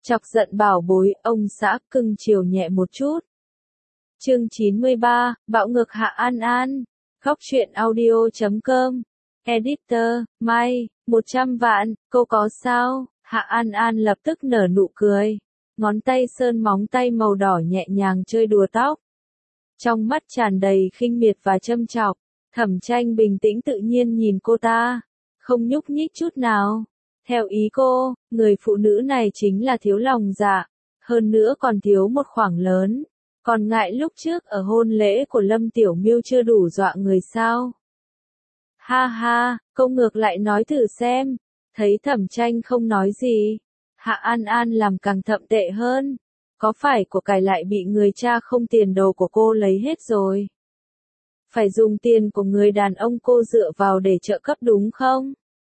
Chọc giận bảo bối, ông xã cưng chiều nhẹ một chút. Chương 93, bạo ngược Hạ An An. Khóc chuyện audio.com. Editor, May, 100 vạn, cô có sao? Hạ An An lập tức nở nụ cười. Ngón tay sơn móng tay màu đỏ nhẹ nhàng chơi đùa tóc. Trong mắt tràn đầy khinh miệt và châm chọc. Thẩm Tranh bình tĩnh tự nhiên nhìn cô ta. Không nhúc nhích chút nào. Theo ý cô, người phụ nữ này chính là thiếu lòng dạ. Hơn nữa còn thiếu một khoảng lớn. Còn ngại lúc trước ở hôn lễ của Lâm Tiểu Miêu chưa đủ dọa người sao? Ha ha, cô ngược lại nói thử xem. Thấy Thẩm Tranh không nói gì. Hạ An An làm càng thậm tệ hơn. Có phải của cải lại bị người cha không tiền đồ của cô lấy hết rồi? Phải dùng tiền của người đàn ông cô dựa vào để trợ cấp đúng không?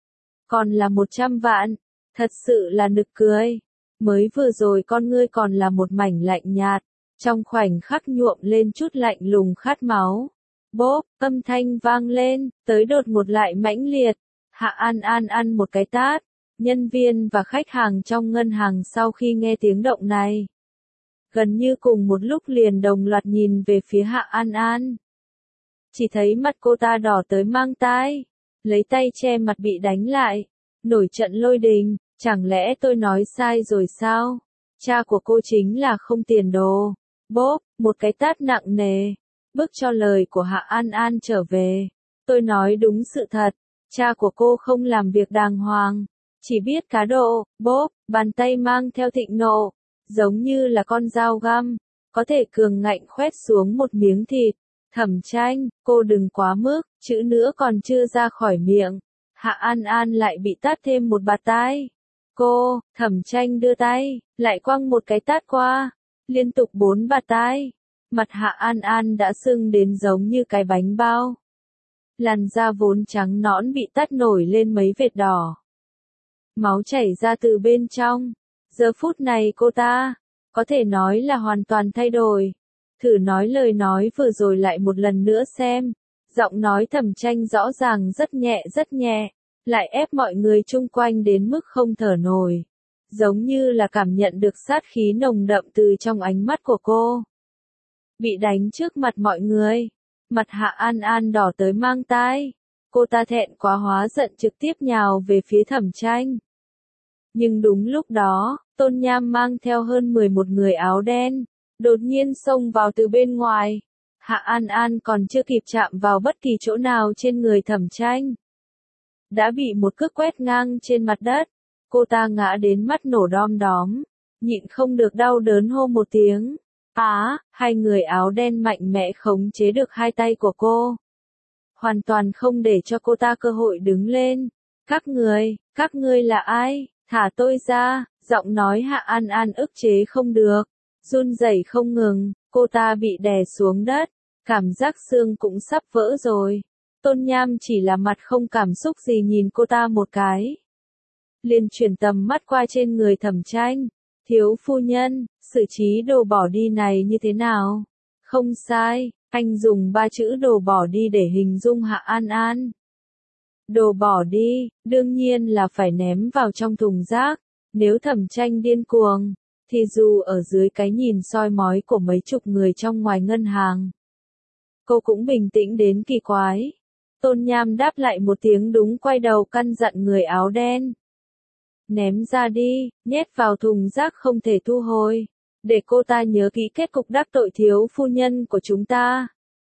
Còn là 100 vạn. Thật sự là nực cười. Mới vừa rồi con ngươi còn là một mảnh lạnh nhạt. Trong khoảnh khắc nhuộm lên chút lạnh lùng khát máu. Bốp, âm thanh vang lên, tới đột ngột lại mãnh liệt. Hạ An An ăn một cái tát. Nhân viên và khách hàng trong ngân hàng sau khi nghe tiếng động này, gần như cùng một lúc liền đồng loạt nhìn về phía Hạ An An. Chỉ thấy mặt cô ta đỏ tới mang tai, lấy tay che mặt bị đánh lại, nổi trận lôi đình, chẳng lẽ tôi nói sai rồi sao? Cha của cô chính là không tiền đồ. Bốp, một cái tát nặng nề, bức cho lời của Hạ An An trở về. Tôi nói đúng sự thật, cha của cô không làm việc đàng hoàng, chỉ biết cá độ. Bốp, bàn tay mang theo thịnh nộ, giống như là con dao găm, có thể cường ngạnh khoét xuống một miếng thịt. Thẩm Tranh, cô đừng quá mức, chữ nữa còn chưa ra khỏi miệng. Hạ An An lại bị tát thêm một bạt tai. Cô, Thẩm Tranh đưa tay, lại quăng một cái tát qua. Liên tục 4 bạt tai. Mặt Hạ An An đã sưng đến giống như cái bánh bao. Làn da vốn trắng nõn bị tát nổi lên mấy vệt đỏ. Máu chảy ra từ bên trong. Giờ phút này cô ta, có thể nói là hoàn toàn thay đổi. Thử nói lời nói vừa rồi lại một lần nữa xem. Giọng nói Thẩm Tranh rõ ràng rất nhẹ, lại ép mọi người chung quanh đến mức không thở nổi. Giống như là cảm nhận được sát khí nồng đậm từ trong ánh mắt của cô. Bị đánh trước mặt mọi người. Mặt Hạ An An đỏ tới mang tai. Cô ta thẹn quá hóa giận trực tiếp nhào về phía Thẩm Tranh. Nhưng đúng lúc đó, Tôn Nham mang theo hơn 11 người áo đen, đột nhiên xông vào từ bên ngoài. Hạ An An còn chưa kịp chạm vào bất kỳ chỗ nào trên người Thẩm Tranh, đã bị một cước quét ngang trên mặt đất. Cô ta ngã đến mắt nổ đom đóm, nhịn không được đau đớn hô một tiếng. Hai người áo đen mạnh mẽ khống chế được hai tay của cô. Hoàn toàn không để cho cô ta cơ hội đứng lên. Các ngươi là ai? Thả tôi ra, giọng nói Hạ An An ức chế không được, run rẩy không ngừng, cô ta bị đè xuống đất, cảm giác xương cũng sắp vỡ rồi. Tôn Nham chỉ là mặt không cảm xúc gì nhìn cô ta một cái. Liền chuyển tầm mắt qua trên người Thẩm Tranh. Thiếu phu nhân, xử trí đồ bỏ đi này như thế nào? Không sai, anh dùng 3 chữ đồ bỏ đi để hình dung Hạ An An. Đồ bỏ đi, đương nhiên là phải ném vào trong thùng rác. Nếu Thẩm Tranh điên cuồng, thì dù ở dưới cái nhìn soi mói của mấy chục người trong ngoài ngân hàng, cô cũng bình tĩnh đến kỳ quái. Tôn Nham đáp lại một tiếng đúng, quay đầu căn dặn người áo đen. Ném ra đi, nhét vào thùng rác không thể thu hồi. Để cô ta nhớ kỹ kết cục đắc tội thiếu phu nhân của chúng ta.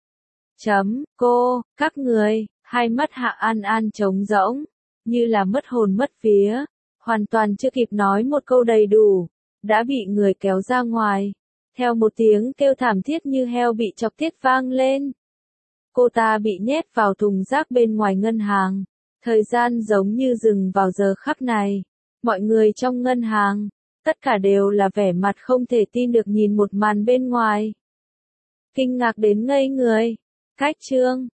Các người, hai mắt Hạ An An trống rỗng, như là mất hồn mất vía, hoàn toàn chưa kịp nói một câu đầy đủ, đã bị người kéo ra ngoài. Theo một tiếng kêu thảm thiết như heo bị chọc tiết vang lên. Cô ta bị nhét vào thùng rác bên ngoài ngân hàng. Thời gian giống như dừng vào giờ khắc này. Mọi người trong ngân hàng, tất cả đều là vẻ mặt không thể tin được nhìn một màn bên ngoài. Kinh ngạc đến ngây người. Cách chương.